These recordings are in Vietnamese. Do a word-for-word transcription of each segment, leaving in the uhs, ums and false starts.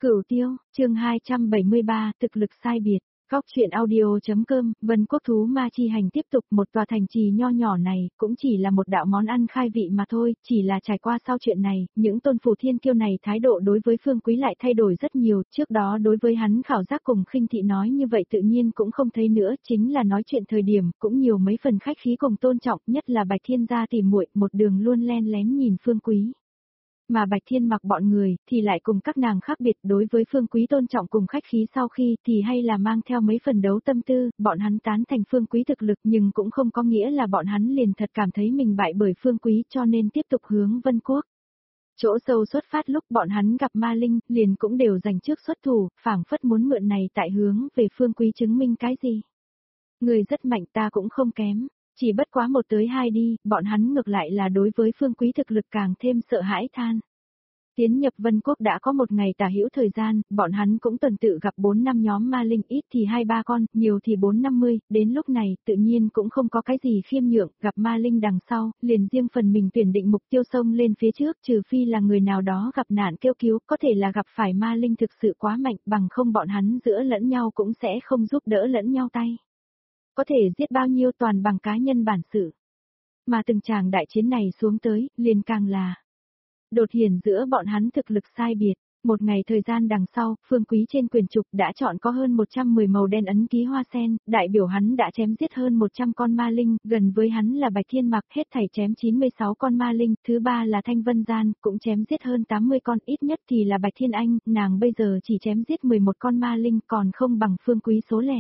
Cửu Tiêu, chương hai trăm bảy mươi ba, thực lực sai biệt. Góc truyện audio.com, Vân Quốc thú ma chi hành tiếp tục. Một tòa thành trì nho nhỏ này, cũng chỉ là một đạo món ăn khai vị mà thôi, chỉ là trải qua sau chuyện này, những tôn phù thiên kiêu này thái độ đối với Phương Quý lại thay đổi rất nhiều, trước đó đối với hắn khảo giác cùng khinh thị nói như vậy tự nhiên cũng không thấy nữa, chính là nói chuyện thời điểm, cũng nhiều mấy phần khách khí cùng tôn trọng, nhất là Bạch Thiên gia tỉ muội, một đường luôn len lén nhìn Phương Quý. Mà Bạch Thiên Mặc bọn người, thì lại cùng các nàng khác biệt, đối với Phương Quý tôn trọng cùng khách khí sau khi, thì hay là mang theo mấy phần đấu tâm tư, bọn hắn tán thành Phương Quý thực lực nhưng cũng không có nghĩa là bọn hắn liền thật cảm thấy mình bại bởi Phương Quý cho nên tiếp tục hướng Vân Quốc. Chỗ sâu xuất phát lúc bọn hắn gặp ma linh, liền cũng đều dành trước xuất thủ, phảng phất muốn mượn này tại hướng về Phương Quý chứng minh cái gì. Người rất mạnh ta cũng không kém. Chỉ bất quá một tới hai đi, bọn hắn ngược lại là đối với Phương Quý thực lực càng thêm sợ hãi than. Tiến nhập Vân Quốc đã có một ngày tả hữu thời gian, bọn hắn cũng tuần tự gặp bốn năm nhóm ma linh, ít thì hai ba con, nhiều thì bốn năm mươi, đến lúc này tự nhiên cũng không có cái gì khiêm nhượng, gặp ma linh đằng sau, liền riêng phần mình tuyển định mục tiêu sông lên phía trước, trừ phi là người nào đó gặp nạn kêu cứu, có thể là gặp phải ma linh thực sự quá mạnh, bằng không bọn hắn giữa lẫn nhau cũng sẽ không giúp đỡ lẫn nhau tay. Có thể giết bao nhiêu toàn bằng cá nhân bản sự. Mà từng tràng đại chiến này xuống tới, liền càng là đột hiển giữa bọn hắn thực lực sai biệt. Một ngày thời gian đằng sau, Phương Quý trên quyền trục đã chọn có hơn một trăm mười màu đen ấn ký hoa sen, đại biểu hắn đã chém giết hơn một trăm con ma linh, gần với hắn là Bạch Thiên Mặc, hết thảy chém chín mươi sáu con ma linh, thứ ba là Thanh Vân Gian, cũng chém giết hơn tám mươi con, ít nhất thì là Bạch Thiên Anh, nàng bây giờ chỉ chém giết mười một con ma linh, còn không bằng Phương Quý số lẻ.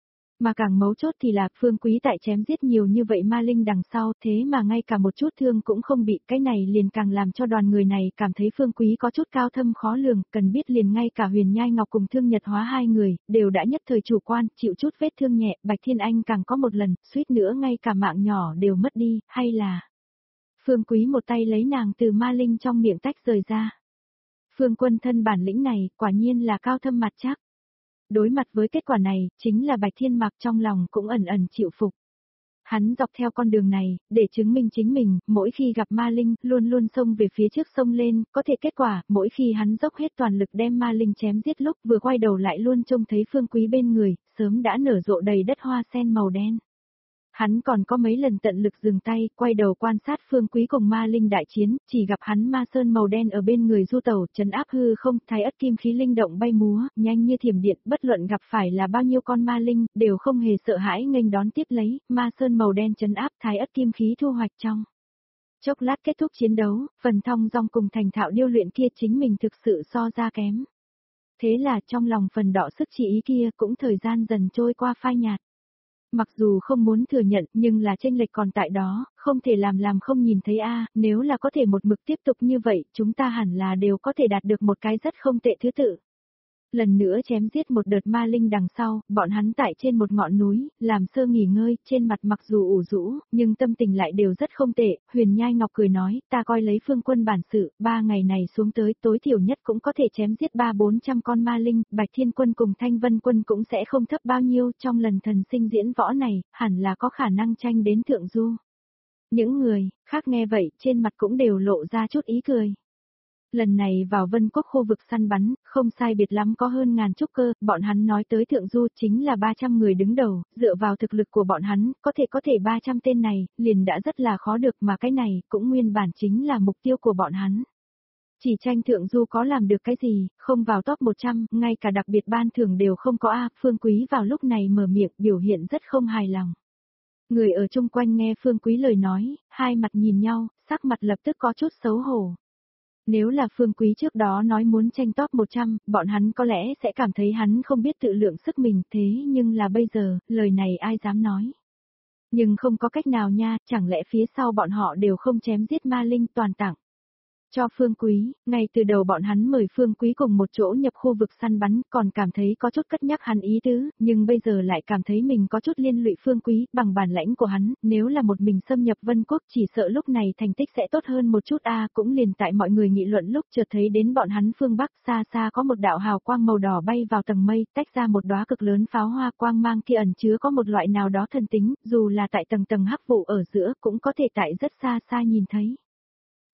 Mà càng mấu chốt thì là Phương Quý tại chém giết nhiều như vậy ma linh đằng sau, thế mà ngay cả một chút thương cũng không bị, cái này liền càng làm cho đoàn người này cảm thấy Phương Quý có chút cao thâm khó lường, cần biết liền ngay cả Huyền Nhai Ngọc cùng Thương Nhật Hóa hai người, đều đã nhất thời chủ quan, chịu chút vết thương nhẹ, Bạch Thiên Anh càng có một lần, suýt nữa ngay cả mạng nhỏ đều mất đi, hay là Phương Quý một tay lấy nàng từ ma linh trong miệng tách rời ra. Phương Quân thân bản lĩnh này, quả nhiên là cao thâm mặt chắc. Đối mặt với kết quả này, chính là Bạch Thiên Mặc trong lòng cũng ẩn ẩn chịu phục. Hắn dọc theo con đường này, để chứng minh chính mình, mỗi khi gặp ma linh, luôn luôn xông về phía trước sông lên, có thể kết quả, mỗi khi hắn dốc hết toàn lực đem ma linh chém giết lúc vừa quay đầu lại luôn trông thấy Phương Quý bên người, sớm đã nở rộ đầy đất hoa sen màu đen. Hắn còn có mấy lần tận lực dừng tay, quay đầu quan sát Phương Quý cùng ma linh đại chiến, chỉ gặp hắn ma sơn màu đen ở bên người du tẩu, trấn áp hư không, thái ất kim khí linh động bay múa, nhanh như thiểm điện, bất luận gặp phải là bao nhiêu con ma linh, đều không hề sợ hãi nghênh đón tiếp lấy, ma sơn màu đen trấn áp thái ất kim khí thu hoạch trong. Chốc lát kết thúc chiến đấu, phần thong dong cùng thành thạo điêu luyện kia chính mình thực sự so ra kém. Thế là trong lòng phần đọ sức chỉ ý kia cũng thời gian dần trôi qua phai nhạt. Mặc dù không muốn thừa nhận nhưng là chênh lệch còn tại đó, không thể làm làm không nhìn thấy a. Nếu là có thể một mực tiếp tục như vậy, chúng ta hẳn là đều có thể đạt được một cái rất không tệ thứ tự. Lần nữa chém giết một đợt ma linh đằng sau, bọn hắn tại trên một ngọn núi, làm sơ nghỉ ngơi, trên mặt mặc dù ủ rũ, nhưng tâm tình lại đều rất không tệ. Huyền Nhai Ngọc cười nói, ta coi lấy Phương Quân bản sự, ba ngày này xuống tới tối thiểu nhất cũng có thể chém giết ba bốn trăm con ma linh, Bạch Thiên Quân cùng Thanh Vân Quân cũng sẽ không thấp bao nhiêu, trong lần thần sinh diễn võ này, hẳn là có khả năng tranh đến thượng du. Những người khác nghe vậy, trên mặt cũng đều lộ ra chút ý cười. Lần này vào Vân Quốc khu vực săn bắn, không sai biệt lắm có hơn ngàn trúc cơ, bọn hắn nói tới thượng du chính là ba trăm người đứng đầu, dựa vào thực lực của bọn hắn, có thể có thể ba trăm tên này, liền đã rất là khó được mà cái này, cũng nguyên bản chính là mục tiêu của bọn hắn. Chỉ tranh thượng du có làm được cái gì, không vào top một trăm, ngay cả đặc biệt ban thưởng đều không có a. Phương Quý vào lúc này mở miệng biểu hiện rất không hài lòng. Người ở chung quanh nghe Phương Quý lời nói, hai mặt nhìn nhau, sắc mặt lập tức có chút xấu hổ. Nếu là Phương Quý trước đó nói muốn tranh top một trăm, bọn hắn có lẽ sẽ cảm thấy hắn không biết tự lượng sức mình, thế nhưng là bây giờ, lời này ai dám nói. Nhưng không có cách nào nha, chẳng lẽ phía sau bọn họ đều không chém giết ma linh toàn tặng. Cho Phương Quý, ngay từ đầu bọn hắn mời Phương Quý cùng một chỗ nhập khu vực săn bắn, còn cảm thấy có chút cất nhắc hắn ý tứ, nhưng bây giờ lại cảm thấy mình có chút liên lụy Phương Quý, bằng bản lãnh của hắn, nếu là một mình xâm nhập Vân Quốc chỉ sợ lúc này thành tích sẽ tốt hơn một chút a. Cũng liền tại mọi người nghị luận lúc chợt thấy đến bọn hắn phương Bắc xa xa có một đạo hào quang màu đỏ bay vào tầng mây, tách ra một đóa cực lớn pháo hoa, quang mang kia ẩn chứa có một loại nào đó thần tính, dù là tại tầng tầng hắc vụ ở giữa cũng có thể tại rất xa xa nhìn thấy.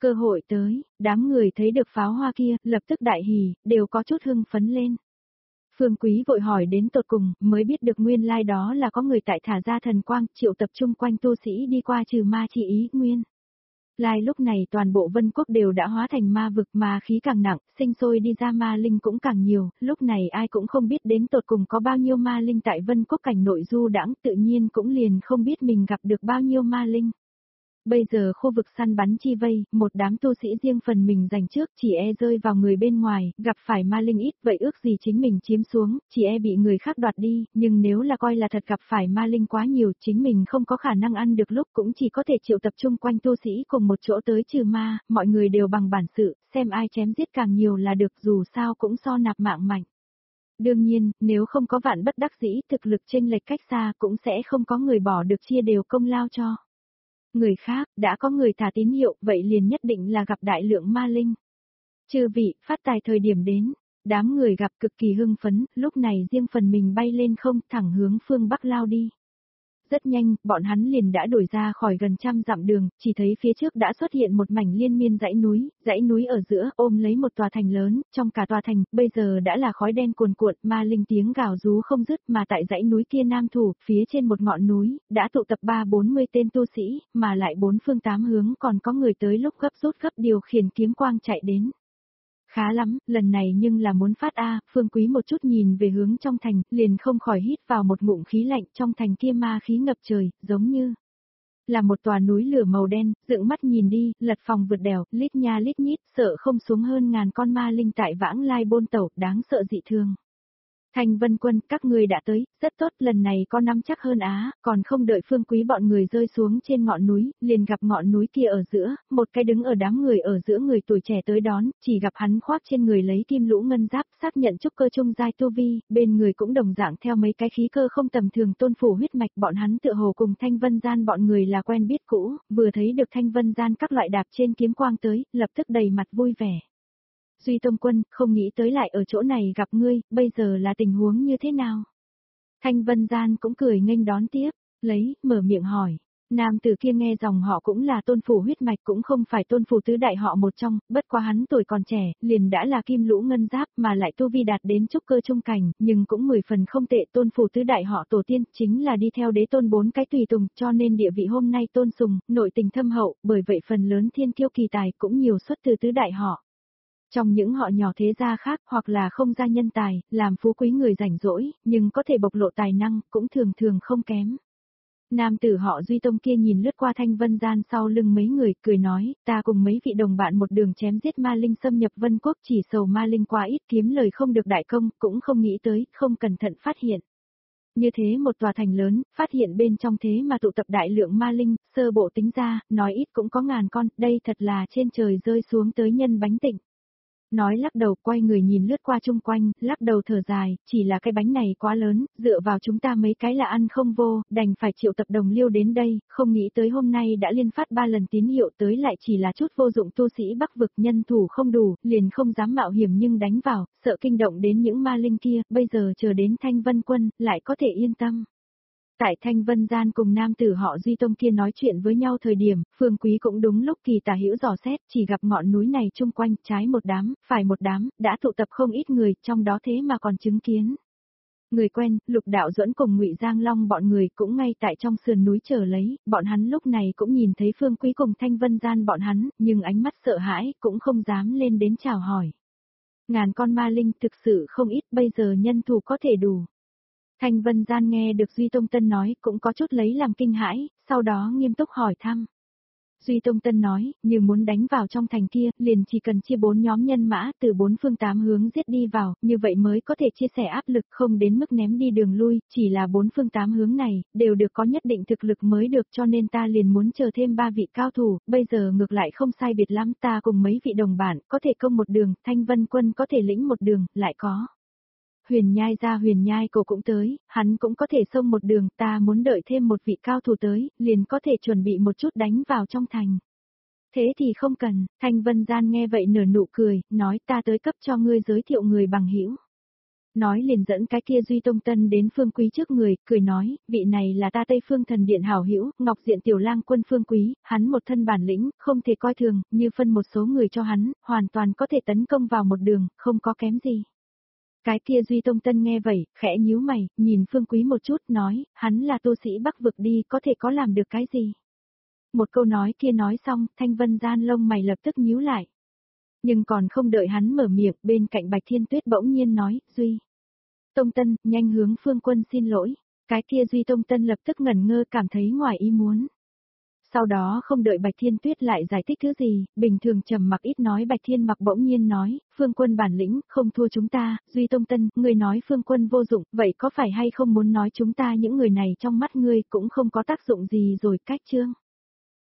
Cơ hội tới, đám người thấy được pháo hoa kia, lập tức đại hỉ, đều có chút hưng phấn lên. Phương Quý vội hỏi đến tột cùng, mới biết được nguyên lai đó là có người tại thả ra thần quang, triệu tập trung quanh tu sĩ đi qua trừ ma chi ý nguyên. Lai lúc này toàn bộ Vân Quốc đều đã hóa thành ma vực, ma khí càng nặng, sinh sôi đi ra ma linh cũng càng nhiều, lúc này ai cũng không biết đến tột cùng có bao nhiêu ma linh tại Vân Quốc cảnh nội du đãng, tự nhiên cũng liền không biết mình gặp được bao nhiêu ma linh. Bây giờ khu vực săn bắn chi vây, một đám tu sĩ riêng phần mình giành trước, chỉ e rơi vào người bên ngoài, gặp phải ma linh ít, vậy ước gì chính mình chiếm xuống, chỉ e bị người khác đoạt đi, nhưng nếu là coi là thật gặp phải ma linh quá nhiều, chính mình không có khả năng ăn được lúc cũng chỉ có thể triệu tập trung quanh tu sĩ cùng một chỗ tới trừ ma, mọi người đều bằng bản sự, xem ai chém giết càng nhiều là được, dù sao cũng so nạp mạng mạnh. Đương nhiên, nếu không có vạn bất đắc dĩ, thực lực chênh lệch cách xa cũng sẽ không có người bỏ được chia đều công lao cho người khác, đã có người thả tín hiệu, vậy liền nhất định là gặp đại lượng ma linh. Chư vị, phát tài thời điểm đến, đám người gặp cực kỳ hưng phấn, lúc này riêng phần mình bay lên không, thẳng hướng phương Bắc lao đi. Rất nhanh, bọn hắn liền đã đuổi ra khỏi gần trăm dặm đường, chỉ thấy phía trước đã xuất hiện một mảnh liên miên dãy núi, dãy núi ở giữa ôm lấy một tòa thành lớn, trong cả tòa thành, bây giờ đã là khói đen cuồn cuộn, ma linh tiếng gào rú không dứt, mà tại dãy núi kia nam thủ, phía trên một ngọn núi, đã tụ tập ba bốn mươi tên tu sĩ, mà lại bốn phương tám hướng còn có người tới lúc gấp rút gấp điều khiển kiếm quang chạy đến. Khá lắm, lần này nhưng là muốn phát A, Phương Quý một chút nhìn về hướng trong thành, liền không khỏi hít vào một ngụm khí lạnh, trong thành kia ma khí ngập trời, giống như là một tòa núi lửa màu đen, dựng mắt nhìn đi, lật phòng vượt đèo, lít nha lít nhít, sợ không xuống hơn ngàn con ma linh tại vãng lai bôn tẩu, đáng sợ dị thường. Thanh Vân Quân, các người đã tới, rất tốt, lần này có nắm chắc hơn á, còn không đợi Phương Quý bọn người rơi xuống trên ngọn núi, liền gặp ngọn núi kia ở giữa, một cái đứng ở đám người ở giữa người tuổi trẻ tới đón, chỉ gặp hắn khoác trên người lấy kim lũ ngân giáp, xác nhận trúc cơ trung giai tu vi, bên người cũng đồng dạng theo mấy cái khí cơ không tầm thường tôn phủ huyết mạch, bọn hắn tựa hồ cùng Thanh Vân Gian bọn người là quen biết cũ, vừa thấy được Thanh Vân Gian các loại đạp trên kiếm quang tới, lập tức đầy mặt vui vẻ. Duy Tông Quân, không nghĩ tới lại ở chỗ này gặp ngươi, bây giờ là tình huống như thế nào? Thanh Vân Gian cũng cười nghênh đón tiếp, lấy, mở miệng hỏi. Nam tử kia nghe dòng họ cũng là tôn phủ huyết mạch, cũng không phải tôn phủ tứ đại họ một trong, bất quá hắn tuổi còn trẻ, liền đã là kim lũ ngân giáp mà lại tu vi đạt đến trúc cơ trung cảnh, nhưng cũng mười phần không tệ. Tôn phủ tứ đại họ tổ tiên chính là đi theo đế tôn bốn cái tùy tùng, cho nên địa vị hôm nay tôn sùng, nội tình thâm hậu, bởi vậy phần lớn thiên kiêu kỳ tài cũng nhiều xuất từ tứ đại họ. Trong những họ nhỏ thế gia khác hoặc là không gia nhân tài, làm phú quý người rảnh rỗi, nhưng có thể bộc lộ tài năng, cũng thường thường không kém. Nam tử họ Duy Tông kia nhìn lướt qua Thanh Vân Gian sau lưng mấy người, cười nói, ta cùng mấy vị đồng bạn một đường chém giết ma linh xâm nhập Vân Quốc, chỉ sầu ma linh quá ít kiếm lời không được đại công, cũng không nghĩ tới, không cẩn thận phát hiện. Như thế một tòa thành lớn, phát hiện bên trong thế mà tụ tập đại lượng ma linh, sơ bộ tính ra, nói ít cũng có ngàn con, đây thật là trên trời rơi xuống tới nhân bánh tịnh. Nói lắc đầu, quay người nhìn lướt qua chung quanh, lắc đầu thở dài, chỉ là cái bánh này quá lớn, dựa vào chúng ta mấy cái là ăn không vô, đành phải triệu tập đồng liêu đến đây, không nghĩ tới hôm nay đã liên phát ba lần tín hiệu tới lại chỉ là chút vô dụng tu sĩ Bắc vực, nhân thủ không đủ, liền không dám mạo hiểm nhưng đánh vào, sợ kinh động đến những ma linh kia, bây giờ chờ đến Thanh Vân Quân, lại có thể yên tâm. Tại Thanh Vân Gian cùng nam tử họ Duy Tông kia nói chuyện với nhau thời điểm, Phương Quý cũng đúng lúc kỳ tả hữu dò xét, chỉ gặp ngọn núi này chung quanh, trái một đám, phải một đám, đã tụ tập không ít người, trong đó thế mà còn chứng kiến. Người quen, Lục Đạo Duẫn cùng Ngụy Giang Long bọn người cũng ngay tại trong sườn núi chờ lấy, bọn hắn lúc này cũng nhìn thấy Phương Quý cùng Thanh Vân Gian bọn hắn, nhưng ánh mắt sợ hãi, cũng không dám lên đến chào hỏi. Ngàn con ma linh thực sự không ít, bây giờ nhân thủ có thể đủ. Thanh Vân Gian nghe được Duy Tông Tân nói, cũng có chút lấy làm kinh hãi, sau đó nghiêm túc hỏi thăm. Duy Tông Tân nói, như muốn đánh vào trong thành kia, liền chỉ cần chia bốn nhóm nhân mã từ bốn phương tám hướng giết đi vào, như vậy mới có thể chia sẻ áp lực, không đến mức ném đi đường lui, chỉ là bốn phương tám hướng này, đều được có nhất định thực lực mới được, cho nên ta liền muốn chờ thêm ba vị cao thủ, bây giờ ngược lại không sai biệt lắm, ta cùng mấy vị đồng bạn, có thể công một đường, Thanh Vân Quân có thể lĩnh một đường, lại có. Huyền Nhai ra Huyền Nhai cổ cũng tới, hắn cũng có thể xông một đường, ta muốn đợi thêm một vị cao thủ tới, liền có thể chuẩn bị một chút đánh vào trong thành. Thế thì không cần, Thanh Vân Gian nghe vậy nở nụ cười, nói ta tới cấp cho ngươi giới thiệu người bằng hữu. Nói liền dẫn cái kia Duy Tông Tân đến Phương Quý trước người, cười nói, vị này là ta Tây Phương Thần Điện hảo hữu, Ngọc Diện Tiểu Lang Quân Phương Quý, hắn một thân bản lĩnh, không thể coi thường, như phân một số người cho hắn, hoàn toàn có thể tấn công vào một đường, không có kém gì. Cái kia Duy Tông Tân nghe vậy, khẽ nhíu mày, nhìn Phương Quý một chút, nói, hắn là tu sĩ Bắc vực đi, có thể có làm được cái gì? Một câu nói kia nói xong, Thanh Vân gian lông mày lập tức nhíu lại. Nhưng còn không đợi hắn mở miệng, bên cạnh Bạch Thiên Tuyết bỗng nhiên nói, Duy Tông Tân, nhanh hướng Phương Quân xin lỗi. Cái kia Duy Tông Tân lập tức ngẩn ngơ cảm thấy ngoài ý muốn. Sau đó không đợi Bạch Thiên Tuyết lại giải thích thứ gì, bình thường trầm mặc ít nói Bạch Thiên Mặc bỗng nhiên nói, Phương Quân bản lĩnh, không thua chúng ta, Duy Tông Tân, ngươi nói Phương Quân vô dụng, vậy có phải hay không muốn nói chúng ta những người này trong mắt ngươi cũng không có tác dụng gì rồi, cách chương.